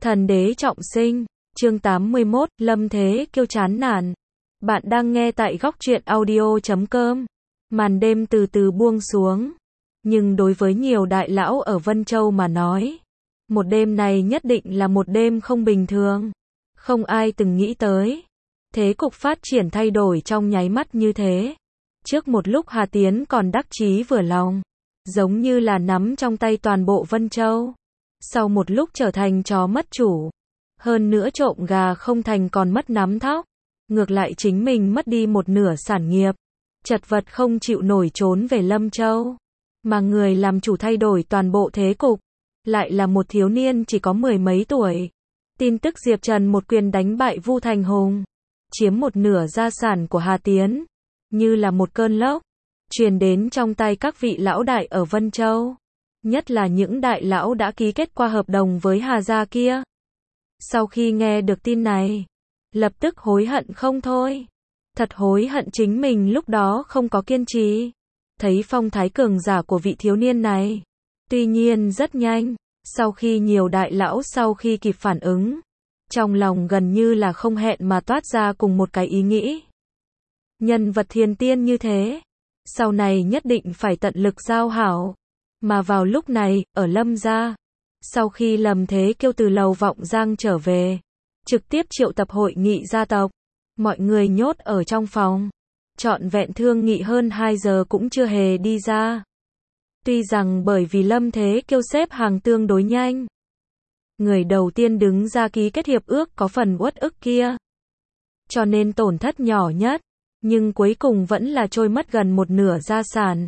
Thần đế trọng sinh, chương 81, Lâm Thế Kiêu chán nản. Bạn đang nghe tại góc truyện audio.com. Màn đêm từ từ buông xuống. Nhưng đối với nhiều đại lão ở Vân Châu mà nói, một đêm này nhất định là một đêm không bình thường. Không ai từng nghĩ tới. Thế cục phát triển thay đổi trong nháy mắt như thế. Trước một lúc Hà Tiến còn đắc chí vừa lòng, giống như là nắm trong tay toàn bộ Vân Châu. Sau một lúc trở thành chó mất chủ. Hơn nữa trộm gà không thành còn mất nắm thóc. Ngược lại chính mình mất đi một nửa sản nghiệp. Chật vật không chịu nổi trốn về Lâm Châu. Mà người làm chủ thay đổi toàn bộ thế cục. Lại là một thiếu niên chỉ có 10 mấy tuổi. Tin tức Diệp Trần một quyền đánh bại Vu Thành Hùng, chiếm một nửa gia sản của Hà Tiến, như là một cơn lốc, truyền đến trong tay các vị lão đại ở Vân Châu. Nhất là những đại lão đã ký kết qua hợp đồng với Hà gia kia. Sau khi nghe được tin này, lập tức hối hận không thôi. Thật hối hận chính mình lúc đó không có kiên trì. Thấy phong thái cường giả của vị thiếu niên này. Tuy nhiên rất nhanh, sau khi nhiều đại lão sau khi kịp phản ứng, trong lòng gần như là không hẹn mà toát ra cùng một cái ý nghĩ. Nhân vật thiên tiên như thế, sau này nhất định phải tận lực giao hảo. Mà vào lúc này, ở Lâm gia, sau khi Lâm Thế Kiêu từ Lầu Vọng Giang trở về, trực tiếp triệu tập hội nghị gia tộc, mọi người nhốt ở trong phòng, trọn vẹn thương nghị hơn 2 giờ cũng chưa hề đi ra. Tuy rằng bởi vì Lâm Thế Kiêu xếp hàng tương đối nhanh, người đầu tiên đứng ra ký kết hiệp ước có phần uất ức kia, cho nên tổn thất nhỏ nhất, nhưng cuối cùng vẫn là trôi mất gần một nửa gia sản.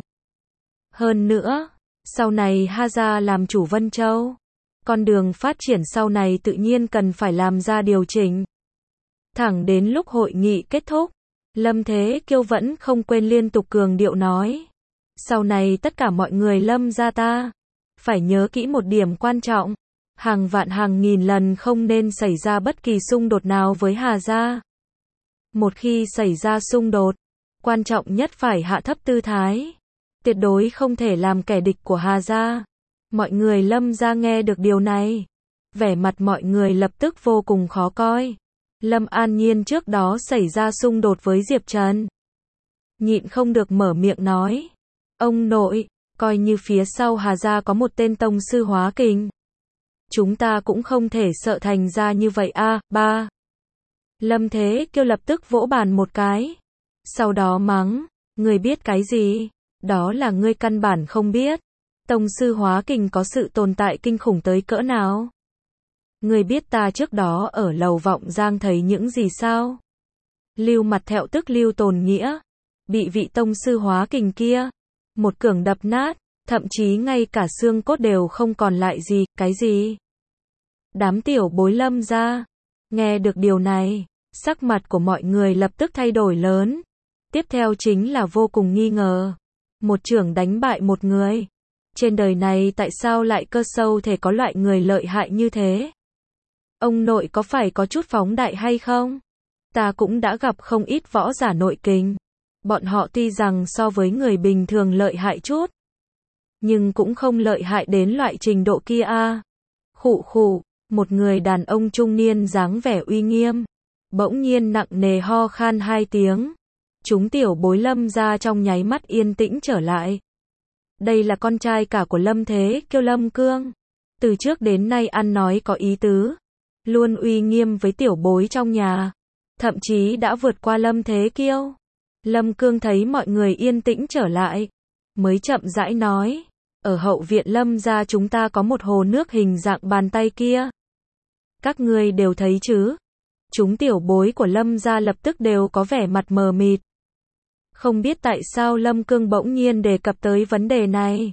Hơn nữa, sau này Hà gia làm chủ Vân Châu, con đường phát triển sau này tự nhiên cần phải làm ra điều chỉnh. Thẳng đến lúc hội nghị kết thúc, Lâm Thế Kiêu vẫn không quên liên tục cường điệu nói. Sau này tất cả mọi người Lâm gia ta, phải nhớ kỹ một điểm quan trọng. Hàng vạn hàng nghìn lần không nên xảy ra bất kỳ xung đột nào với Hà gia. Một khi xảy ra xung đột, quan trọng nhất phải hạ thấp tư thái. Tuyệt đối không thể làm kẻ địch của Hà gia. Mọi người Lâm gia nghe được điều này, vẻ mặt mọi người lập tức vô cùng khó coi. Lâm An Nhiên trước đó xảy ra xung đột với Diệp Trần, nhịn không được mở miệng nói. Ông nội, coi như phía sau Hà gia có một tên tông sư hóa kình, chúng ta cũng không thể sợ thành ra như vậy a. Ba. Lâm Thế Kiêu lập tức vỗ bàn một cái, sau đó mắng, ngươi biết cái gì? Đó là ngươi căn bản không biết. Tông sư hóa kình có sự tồn tại kinh khủng tới cỡ nào? Ngươi biết ta trước đó ở Lầu Vọng Giang thấy những gì sao? Lưu Mặt Thẹo tức Lưu Tồn Nghĩa, bị vị tông sư hóa kình kia một cưỡng đập nát, thậm chí ngay cả xương cốt đều không còn lại gì. Cái gì? Đám tiểu bối Lâm gia nghe được điều này, sắc mặt của mọi người lập tức thay đổi lớn. Tiếp theo chính là vô cùng nghi ngờ. Một trưởng đánh bại một người. Trên đời này tại sao lại cơ sâu thể có loại người lợi hại như thế? Ông nội có phải có chút phóng đại hay không? Ta cũng đã gặp không ít võ giả nội kình. Bọn họ tuy rằng so với người bình thường lợi hại chút, nhưng cũng không lợi hại đến loại trình độ kia a. Khụ khụ, một người đàn ông trung niên dáng vẻ uy nghiêm, bỗng nhiên nặng nề ho khan 2 tiếng. Chúng tiểu bối Lâm gia trong nháy mắt yên tĩnh trở lại. Đây là con trai cả của Lâm Thế Kiêu Lâm Cương. Từ trước đến nay ăn nói có ý tứ, luôn uy nghiêm với tiểu bối trong nhà, thậm chí đã vượt qua Lâm Thế Kiêu. Lâm Cương thấy mọi người yên tĩnh trở lại, mới chậm rãi nói, ở hậu viện Lâm gia chúng ta có một hồ nước hình dạng bàn tay kia. Các ngươi đều thấy chứ? Chúng tiểu bối của Lâm gia lập tức đều có vẻ mặt mờ mịt. Không biết tại sao Lâm Cương bỗng nhiên đề cập tới vấn đề này.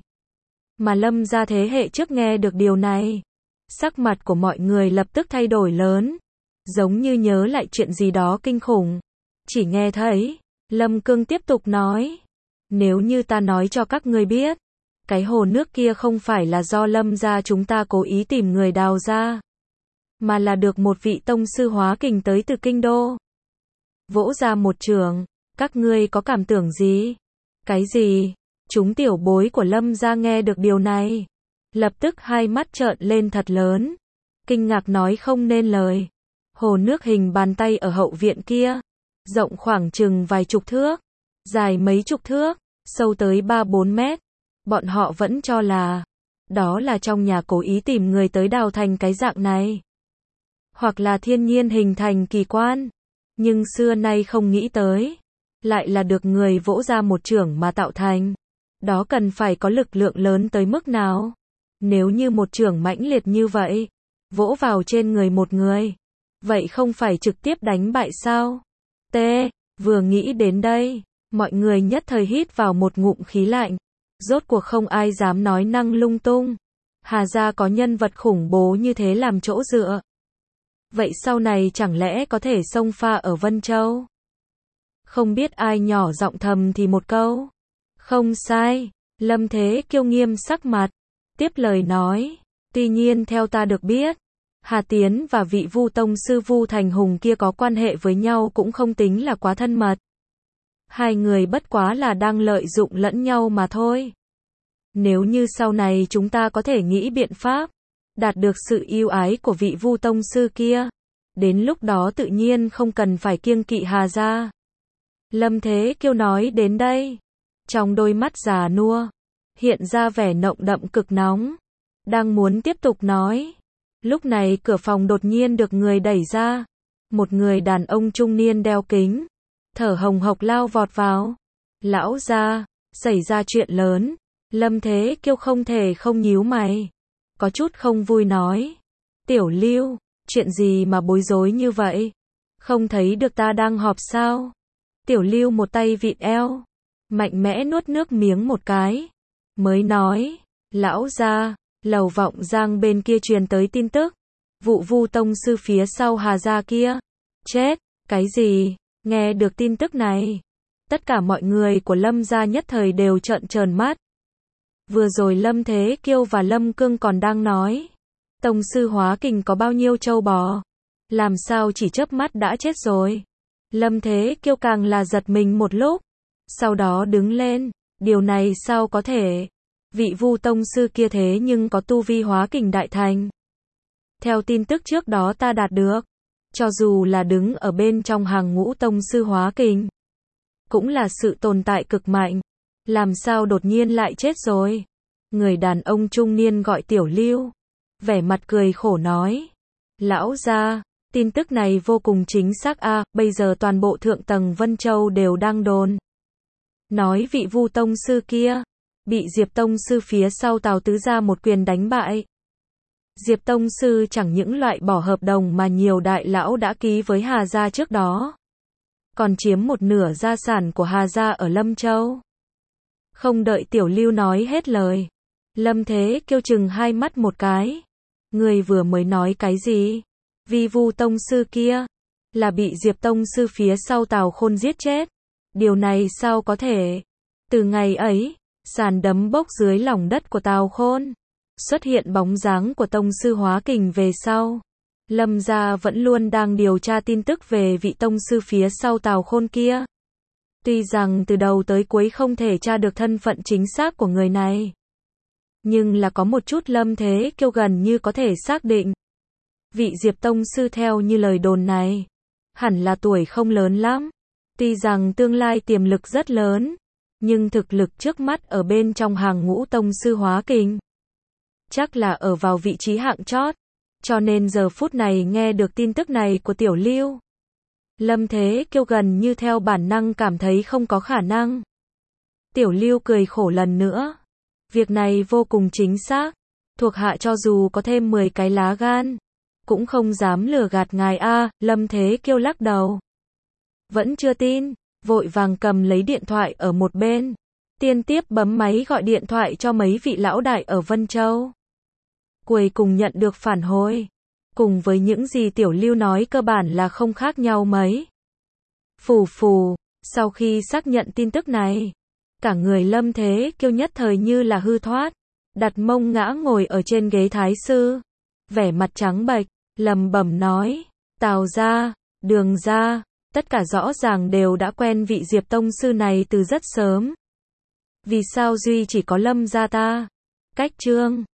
Mà Lâm gia thế hệ trước nghe được điều này, sắc mặt của mọi người lập tức thay đổi lớn, giống như nhớ lại chuyện gì đó kinh khủng. Chỉ nghe thấy Lâm Cương tiếp tục nói, nếu như ta nói cho các ngươi biết, cái hồ nước kia không phải là do Lâm gia chúng ta cố ý tìm người đào ra, mà là được một vị tông sư hóa kình tới từ kinh đô vỗ ra một trường, các ngươi có cảm tưởng gì? Cái gì? Chúng tiểu bối của Lâm gia nghe được điều này, lập tức hai mắt trợn lên thật lớn. kinh ngạc nói không nên lời. Hồ nước hình bàn tay ở hậu viện kia, rộng khoảng chừng vài chục thước, dài mấy chục thước, sâu tới 3-4 mét. Bọn họ vẫn cho là đó là trong nhà cố ý tìm người tới đào thành cái dạng này, hoặc là thiên nhiên hình thành kỳ quan, nhưng xưa nay không nghĩ tới, lại là được người vỗ ra một chưởng mà tạo thành. Đó cần phải có lực lượng lớn tới mức nào? Nếu như một chưởng mãnh liệt như vậy, vỗ vào trên người một người, vậy không phải trực tiếp đánh bại sao? Vừa nghĩ đến đây, mọi người nhất thời hít vào một ngụm khí lạnh. Rốt cuộc không ai dám nói năng lung tung. Hà gia có nhân vật khủng bố như thế làm chỗ dựa. Vậy sau này chẳng lẽ có thể xông pha ở Vân Châu? Không biết ai nhỏ giọng thầm thì một câu. Không sai, Lâm Thế Kiêu nghiêm sắc mặt, tiếp lời nói. Tuy nhiên theo ta được biết, Hà Tiến và vị Vu tông sư Vu Thành Hùng kia có quan hệ với nhau cũng không tính là quá thân mật. Hai người bất quá là đang lợi dụng lẫn nhau mà thôi. Nếu như sau này chúng ta có thể nghĩ biện pháp, đạt được sự yêu ái của vị Vu tông sư kia, đến lúc đó tự nhiên không cần phải kiêng kỵ Hà gia. Lâm Thế Kiêu nói đến đây, trong đôi mắt già nua, hiện ra vẻ nồng đậm cực nóng, đang muốn tiếp tục nói. Lúc này cửa phòng đột nhiên được người đẩy ra, một người đàn ông trung niên đeo kính, thở hồng hộc lao vọt vào. Lão gia, xảy ra chuyện lớn. Lâm Thế Kiêu không thể không nhíu mày, có chút không vui nói. Tiểu Lưu, chuyện gì mà bối rối như vậy? Không thấy được ta đang họp sao? Tiểu Lưu một tay vịn eo, mạnh mẽ nuốt nước miếng một cái, mới nói, lão gia, Lầu Vọng Giang bên kia truyền tới tin tức, vụ Vu tông sư phía sau Hà gia kia, chết. Cái gì? Nghe được tin tức này, tất cả mọi người của Lâm gia nhất thời đều trợn tròn mắt. Vừa rồi Lâm Thế Kiêu và Lâm Cương còn đang nói, tông sư hóa kình có bao nhiêu trâu bò, làm sao chỉ chớp mắt đã chết rồi. Lâm Thế Kiêu càng là giật mình một lúc, sau đó đứng lên, điều này sao có thể? Vị Vu tông sư kia thế nhưng có tu vi hóa kình đại thành. Theo tin tức trước đó ta đạt được, cho dù là đứng ở bên trong hàng ngũ tông sư hóa kình, cũng là sự tồn tại cực mạnh, làm sao đột nhiên lại chết rồi? Người đàn ông trung niên gọi Tiểu Lưu, vẻ mặt cười khổ nói, lão gia, tin tức này vô cùng chính xác a, bây giờ toàn bộ thượng tầng Vân Châu đều đang đồn. Nói vị Vu tông sư kia, bị Diệp tông sư phía sau Tào Tứ gia một quyền đánh bại. Diệp tông sư chẳng những loại bỏ hợp đồng mà nhiều đại lão đã ký với Hà gia trước đó, còn chiếm một nửa gia sản của Hà gia ở Lâm Châu. Không đợi Tiểu Lưu nói hết lời, Lâm Thế Kiêu chừng hai mắt một cái. Người vừa mới nói cái gì? Vi Vu tông sư kia là bị Diệp tông sư phía sau Tào Khôn giết chết. Điều này sao có thể? Từ ngày ấy, sàn đấm bốc dưới lòng đất của Tào Khôn, xuất hiện bóng dáng của tông sư hóa kình về sau. Lâm gia vẫn luôn đang điều tra tin tức về vị tông sư phía sau Tào Khôn kia. Tuy rằng từ đầu tới cuối không thể tra được thân phận chính xác của người này, nhưng là có một chút Lâm Thế Kiêu gần như có thể xác định. Vị Diệp tông sư theo như lời đồn này, hẳn là tuổi không lớn lắm. Tuy rằng tương lai tiềm lực rất lớn, nhưng thực lực trước mắt ở bên trong hàng ngũ tông sư hóa kình, chắc là ở vào vị trí hạng chót. Cho nên giờ phút này nghe được tin tức này của Tiểu Lưu, Lâm Thế Kiêu gần như theo bản năng cảm thấy không có khả năng. Tiểu Lưu cười khổ lần nữa. Việc này vô cùng chính xác. Thuộc hạ cho dù có thêm 10 cái lá gan, cũng không dám lừa gạt ngài a. Lâm Thế Kiêu lắc đầu. Vẫn chưa tin, vội vàng cầm lấy điện thoại ở một bên. Tiên tiếp bấm máy gọi điện thoại cho mấy vị lão đại ở Vân Châu. Cuối cùng nhận được phản hồi. Cùng với những gì Tiểu Lưu nói cơ bản là không khác nhau mấy. Phù phù, sau khi xác nhận tin tức này, cả người Lâm Thế Kiêu nhất thời như là hư thoát, đặt mông ngã ngồi ở trên ghế thái sư, vẻ mặt trắng bệch, lẩm bẩm nói, Tào gia, Đường gia, tất cả rõ ràng đều đã quen vị Diệp tông sư này từ rất sớm. Vì sao duy chỉ có Lâm gia ta? Cách chương